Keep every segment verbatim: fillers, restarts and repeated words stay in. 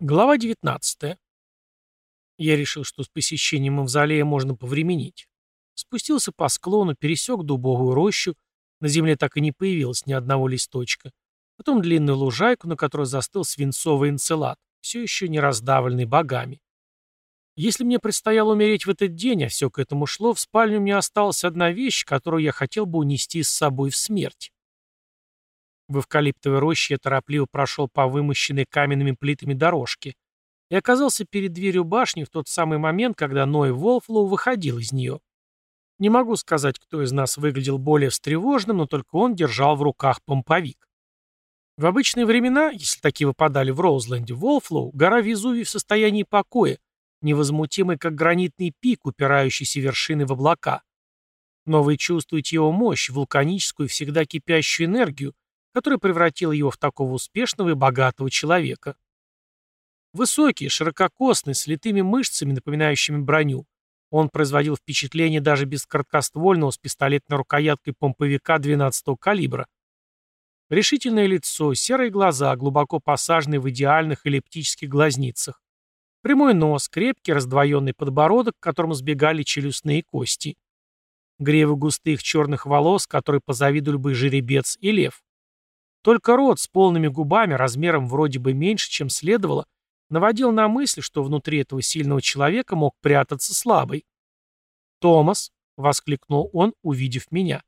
Глава девятнадцатая. Я решил, что с посещением мавзолея можно повременить. Спустился по склону, пересек дубовую рощу. На земле так и не появилось ни одного листочка. Потом длинную лужайку, на которой застыл свинцовый энцелад, все еще не раздавленный богами. Если мне предстояло умереть в этот день, а все к этому шло, в спальне у меня осталась одна вещь, которую я хотел бы унести с собой в смерть. В эвкалиптовой роще я торопливо прошел по вымощенной каменными плитами дорожке и оказался перед дверью башни в тот самый момент, когда Ной Волфлоу выходил из нее. Не могу сказать, кто из нас выглядел более встревоженным, но только он держал в руках помповик. В обычные времена, если такие выпадали в Роузленде, Волфлоу, гора Везувий в состоянии покоя, невозмутимый, как гранитный пик, упирающийся вершиной в облака. Но вы чувствуете его мощь, вулканическую, всегда кипящую энергию, которая превратила его в такого успешного и богатого человека. Высокий, ширококосный, с литыми мышцами, напоминающими броню, он производил впечатление даже без короткоствольного с пистолетной рукояткой помповика двенадцатого калибра. Решительное лицо, серые глаза, глубоко посаженные в идеальных эллиптических глазницах. Прямой нос, крепкий раздвоенный подбородок, к которому сбегали челюстные кости. Гривы густых черных волос, которые позавидовали бы жеребец и лев. Только рот с полными губами, размером вроде бы меньше, чем следовало, наводил на мысль, что внутри этого сильного человека мог прятаться слабый. «Томас!» — воскликнул он, увидев меня.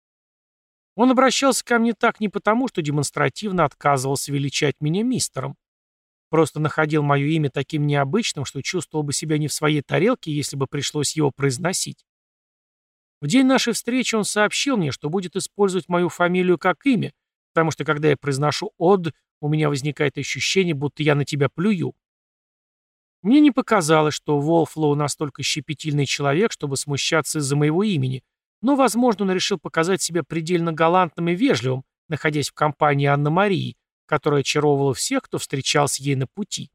Он обращался ко мне так не потому, что демонстративно отказывался величать меня мистером. Просто находил мое имя таким необычным, что чувствовал бы себя не в своей тарелке, если бы пришлось его произносить. В день нашей встречи он сообщил мне, что будет использовать мою фамилию как имя, потому что, когда я произношу «од», у меня возникает ощущение, будто я на тебя плюю. Мне не показалось, что Волфлоу настолько щепетильный человек, чтобы смущаться из-за моего имени, но, возможно, он решил показать себя предельно галантным и вежливым, находясь в компании Анны-Марии, которая очаровывала всех, кто встречался ей на пути.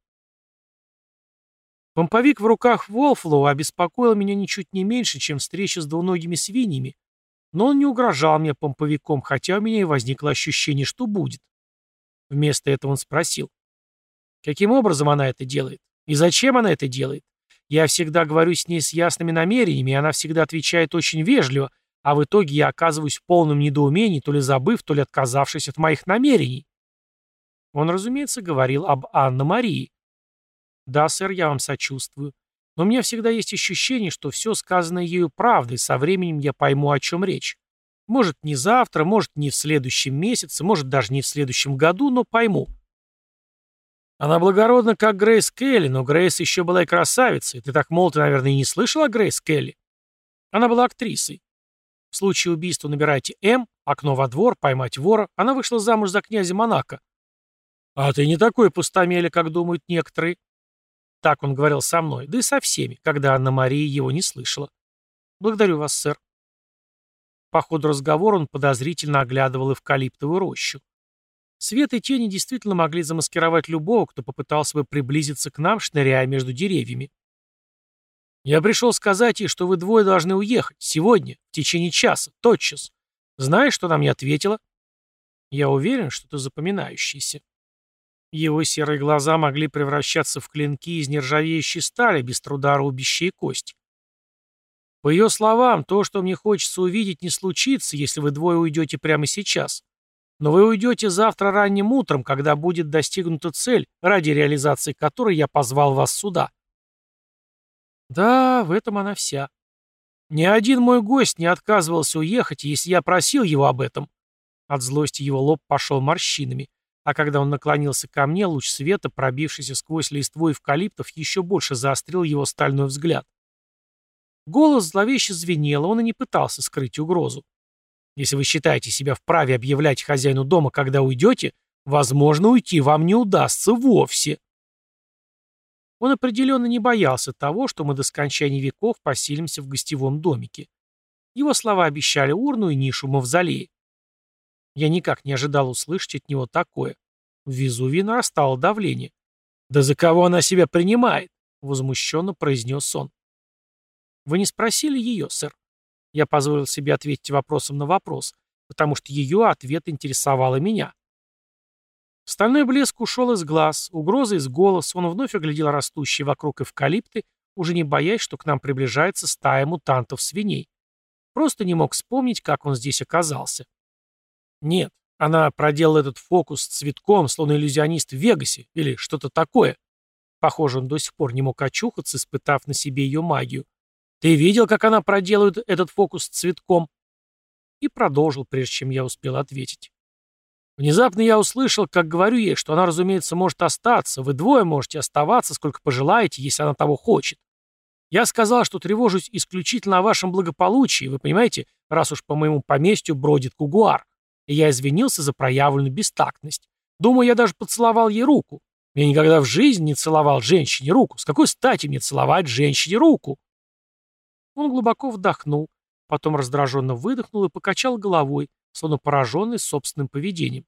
Помповик в руках Волфлоу обеспокоил меня ничуть не меньше, чем встреча с двуногими свиньями, но он не угрожал мне помповиком, хотя у меня и возникло ощущение, что будет. Вместо этого он спросил, каким образом она это делает? И зачем она это делает? Я всегда говорю с ней с ясными намерениями, и она всегда отвечает очень вежливо, а в итоге я оказываюсь в полном недоумении, то ли забыв, то ли отказавшись от моих намерений. Он, разумеется, говорил об Анне-Марии. Да, сэр, я вам сочувствую. Но у меня всегда есть ощущение, что все сказанное ею правда, и со временем я пойму, о чем речь. Может, не завтра, может, не в следующем месяце, может, даже не в следующем году, но пойму. Она благородна, как Грейс Келли, но Грейс еще была и красавицей. Ты так молод, наверное, и не слышал о Грейс Келли? Она была актрисой. В случае убийства набирайте М, окно во двор, поймать вора. Она вышла замуж за князя Монако. А ты не такой пустомеля, как думают некоторые. Так он говорил со мной, да и со всеми, когда Анна-Мария его не слышала. Благодарю вас, сэр. По ходу разговора он подозрительно оглядывал эвкалиптовую рощу. Свет и тени действительно могли замаскировать любого, кто попытался бы приблизиться к нам, шныряя между деревьями. Я пришел сказать ей, что вы двое должны уехать. Сегодня, в течение часа, тотчас. Знаешь, что она мне ответила? Я уверен, что ты запоминающийся. Его серые глаза могли превращаться в клинки из нержавеющей стали, без труда рубящие кость. По ее словам, то, что мне хочется увидеть, не случится, если вы двое уйдете прямо сейчас. Но вы уйдете завтра ранним утром, когда будет достигнута цель, ради реализации которой я позвал вас сюда. Да, в этом она вся. Ни один мой гость не отказывался уехать, если я просил его об этом. От злости его лоб пошел морщинами. А когда он наклонился ко мне, луч света, пробившийся сквозь листву эвкалиптов, еще больше заострил его стальной взгляд. Голос зловеще звенел, он и не пытался скрыть угрозу. Если вы считаете себя вправе объявлять хозяину дома, когда уйдете, возможно, уйти вам не удастся вовсе. Он определенно не боялся того, что мы до скончания веков поселимся в гостевом домике. Его слова обещали урну и нишу в мавзолее. Я никак не ожидал услышать от него такое. В Везувии нарастало давление. «Да за кого она себя принимает?» — возмущенно произнес он. «Вы не спросили ее, сэр?» Я позволил себе ответить вопросом на вопрос, потому что ее ответ интересовал и меня. Стальной блеск ушел из глаз, угроза из голоса, он вновь оглядел растущие вокруг эвкалипты, уже не боясь, что к нам приближается стая мутантов-свиней. Просто не мог вспомнить, как он здесь оказался. Нет, она проделала этот фокус с цветком, словно иллюзионист в Вегасе, или что-то такое. Похоже, он до сих пор не мог очухаться, испытав на себе ее магию. «Ты видел, как она проделает этот фокус с цветком?» И продолжил, прежде чем я успел ответить. Внезапно я услышал, как говорю ей, что она, разумеется, может остаться, вы двое можете оставаться, сколько пожелаете, если она того хочет. Я сказал, что тревожусь исключительно о вашем благополучии, вы понимаете, раз уж по моему поместью бродит кугуар. И я извинился за проявленную бестактность. Думаю, я даже поцеловал ей руку. Я никогда в жизни не целовал женщине руку. С какой стати мне целовать женщине руку? Он глубоко вдохнул, потом раздраженно выдохнул и покачал головой, словно пораженный собственным поведением.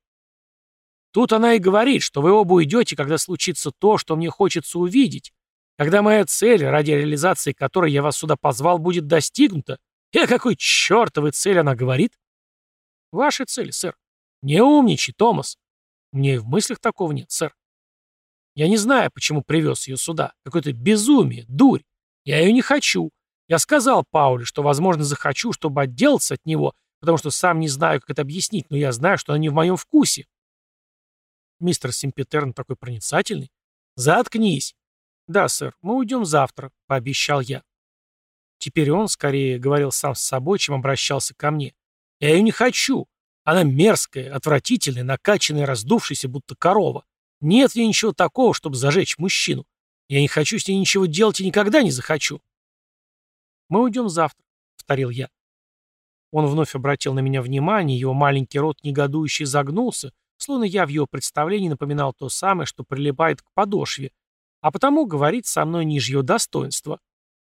Тут она и говорит, что вы оба уйдете, когда случится то, что мне хочется увидеть, когда моя цель, ради реализации которой я вас сюда позвал, будет достигнута. И о какой чертовой цели она говорит? Вашей цели, сэр. Не умничай, Томас. У меня и в мыслях такого нет, сэр. Я не знаю, почему привез ее сюда. Какое-то безумие, дурь. Я ее не хочу. Я сказал Пауле, что, возможно, захочу, чтобы отделаться от него, потому что сам не знаю, как это объяснить, но я знаю, что она не в моем вкусе. Мистер Симпетерн такой проницательный. Заткнись. Да, сэр, мы уйдем завтра, пообещал я. Теперь он скорее говорил сам с собой, чем обращался ко мне. Я ее не хочу. Она мерзкая, отвратительная, накачанная, раздувшаяся, будто корова. Нет в ней ничего такого, чтобы зажечь мужчину. Я не хочу с ней ничего делать и никогда не захочу. Мы уйдем завтра, повторил я. Он вновь обратил на меня внимание, его маленький рот негодующе загнулся, словно я в его представлении напоминал то самое, что прилипает к подошве, а потому говорит со мной ниже его достоинства.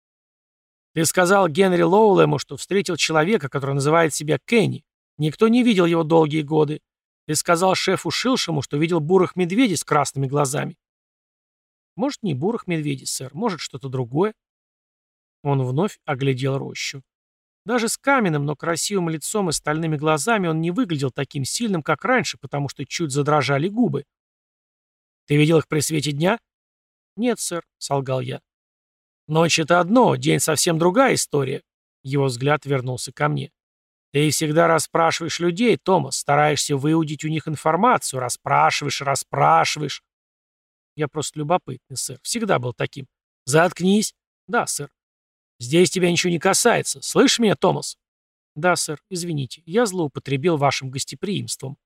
Ты сказал Генри Лоулему, что встретил человека, который называет себя Кенни. Никто не видел его долгие годы. Ты сказал шефу Шилшему, что видел бурых медведей с красными глазами. Может, не бурых медведей, сэр, может, что-то другое. Он вновь оглядел рощу. Даже с каменным, но красивым лицом и стальными глазами он не выглядел таким сильным, как раньше, потому что чуть задрожали губы. «Ты видел их при свете дня?» «Нет, сэр», — солгал я. «Ночь — это одно, день — совсем другая история». Его взгляд вернулся ко мне. «Ты всегда расспрашиваешь людей, Томас, стараешься выудить у них информацию, расспрашиваешь, расспрашиваешь». «Я просто любопытный, сэр, всегда был таким». «Заткнись». «Да, сэр». «Здесь тебя ничего не касается. Слышишь меня, Томас?» «Да, сэр, извините, я злоупотребил вашим гостеприимством».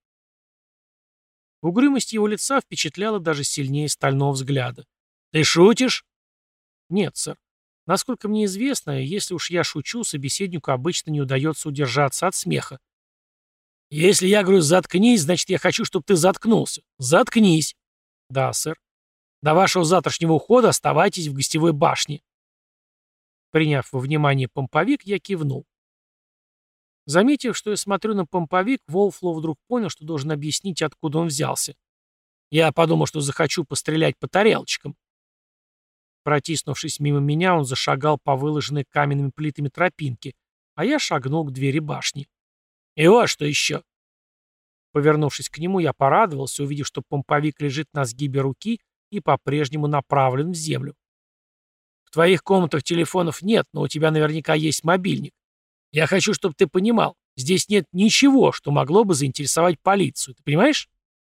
Угрюмость его лица впечатляла даже сильнее стального взгляда. «Ты шутишь?» «Нет, сэр. Насколько мне известно, если уж я шучу, собеседнику обычно не удается удержаться от смеха». «Если я говорю «заткнись», значит, я хочу, чтобы ты заткнулся. Заткнись». «Да, сэр». «До вашего завтрашнего ухода оставайтесь в гостевой башне». Приняв во внимание помповик, я кивнул. Заметив, что я смотрю на помповик, Волфлоу вдруг понял, что должен объяснить, откуда он взялся. Я подумал, что захочу пострелять по тарелочкам. Протиснувшись мимо меня, он зашагал по выложенной каменными плитами тропинке, а я шагнул к двери башни. «И вот что еще!» Повернувшись к нему, я порадовался, увидев, что помповик лежит на сгибе руки и по-прежнему направлен в землю. В твоих комнатах телефонов нет, но у тебя наверняка есть мобильник. Я хочу, чтобы ты понимал, здесь нет ничего, что могло бы заинтересовать полицию. Ты понимаешь?»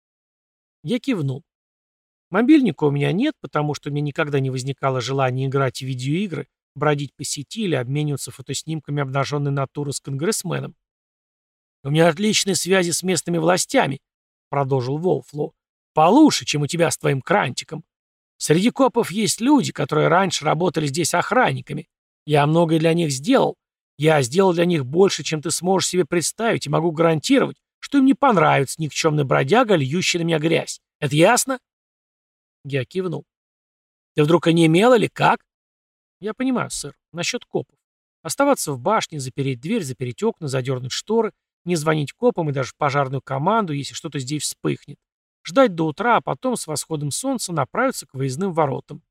Я кивнул. Мобильника у меня нет, потому что у меня никогда не возникало желания играть в видеоигры, бродить по сети или обмениваться фотоснимками обнаженной натуры с конгрессменом. «У меня отличные связи с местными властями», — продолжил Волфлоу. «Получше, чем у тебя с твоим крантиком. Среди копов есть люди, которые раньше работали здесь охранниками. Я многое для них сделал. Я сделал для них больше, чем ты сможешь себе представить, и могу гарантировать, что им не понравится никчемный бродяга, льющий на меня грязь. Это ясно?» Я кивнул. «Ты вдруг онемел или как?» «Я понимаю, сэр. Насчет копов. Оставаться в башне, запереть дверь, запереть окна, задернуть шторы, не звонить копам и даже в пожарную команду, если что-то здесь вспыхнет. Ждать до утра, а потом с восходом солнца направиться к выездным воротам».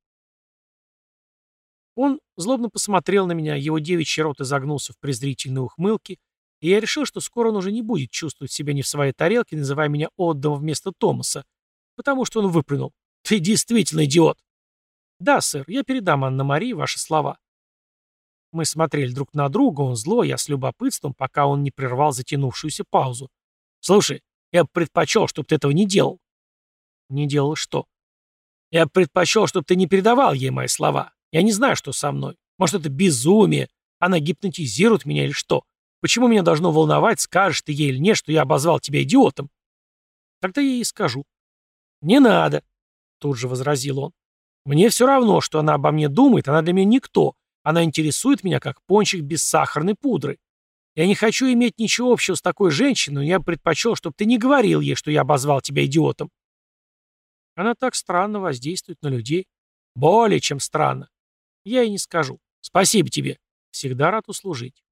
Он злобно посмотрел на меня, его девичий рот изогнулся в презрительной ухмылке, и я решил, что скоро он уже не будет чувствовать себя не в своей тарелке, называя меня Отдом вместо Томаса, потому что он выплюнул. Ты действительно идиот. Да, сэр, я передам Анна-Марии ваши слова. Мы смотрели друг на друга, он зло, я с любопытством, пока он не прервал затянувшуюся паузу. Слушай, я бы предпочел, чтобы ты этого не делал. Не делал что? Я бы предпочел, чтобы ты не передавал ей мои слова. Я не знаю, что со мной. Может, это безумие. Она гипнотизирует меня или что? Почему меня должно волновать, скажешь ты ей или нет, что я обозвал тебя идиотом? Тогда я ей скажу. Не надо, тут же возразил он. Мне все равно, что она обо мне думает, она для меня никто. Она интересует меня, как пончик без сахарной пудры. Я не хочу иметь ничего общего с такой женщиной, но я бы предпочел, чтобы ты не говорил ей, что я обозвал тебя идиотом. Она так странно воздействует на людей. Более чем странно. Я ей не скажу. Спасибо тебе. Всегда рад услужить.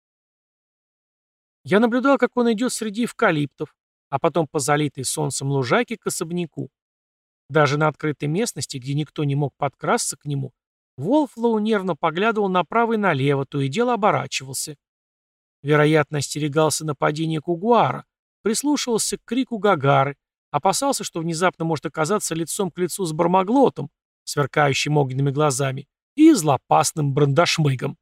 Я наблюдал, как он идет среди эвкалиптов, а потом по залитой солнцем лужайке к особняку. Даже на открытой местности, где никто не мог подкрасться к нему, Волфлоу нервно поглядывал направо и налево, то и дело оборачивался. Вероятно, остерегался нападения Кугуара, прислушивался к крику Гагары, опасался, что внезапно может оказаться лицом к лицу с Бармаглотом, сверкающим огненными глазами, и злопасным брандашмыгом.